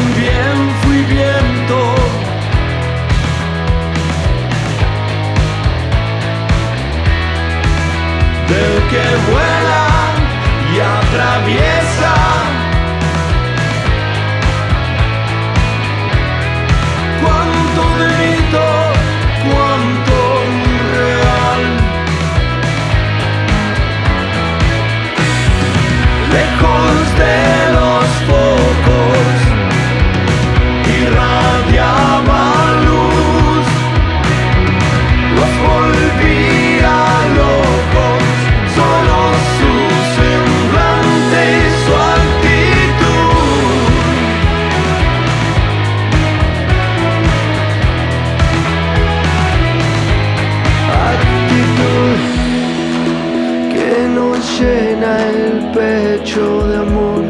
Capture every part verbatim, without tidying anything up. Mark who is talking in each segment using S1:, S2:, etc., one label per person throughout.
S1: también fui viento. Del que vuela y atraviesa. Cuánto delito, cuánto real. Lejos de los focos irradiaba luz, los volvía locos, solo su semblante y su actitud. Actitud que nos llena el pecho de amor.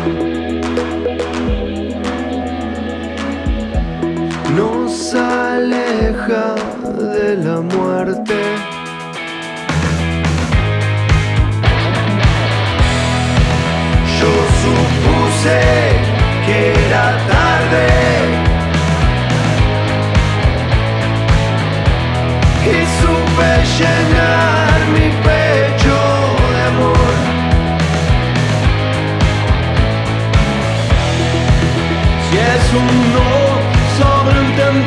S1: Nos aleja de la muerte. Yo supuse que era tarde y supe llenar mi pecho de amor. Si es un no sobreentendido,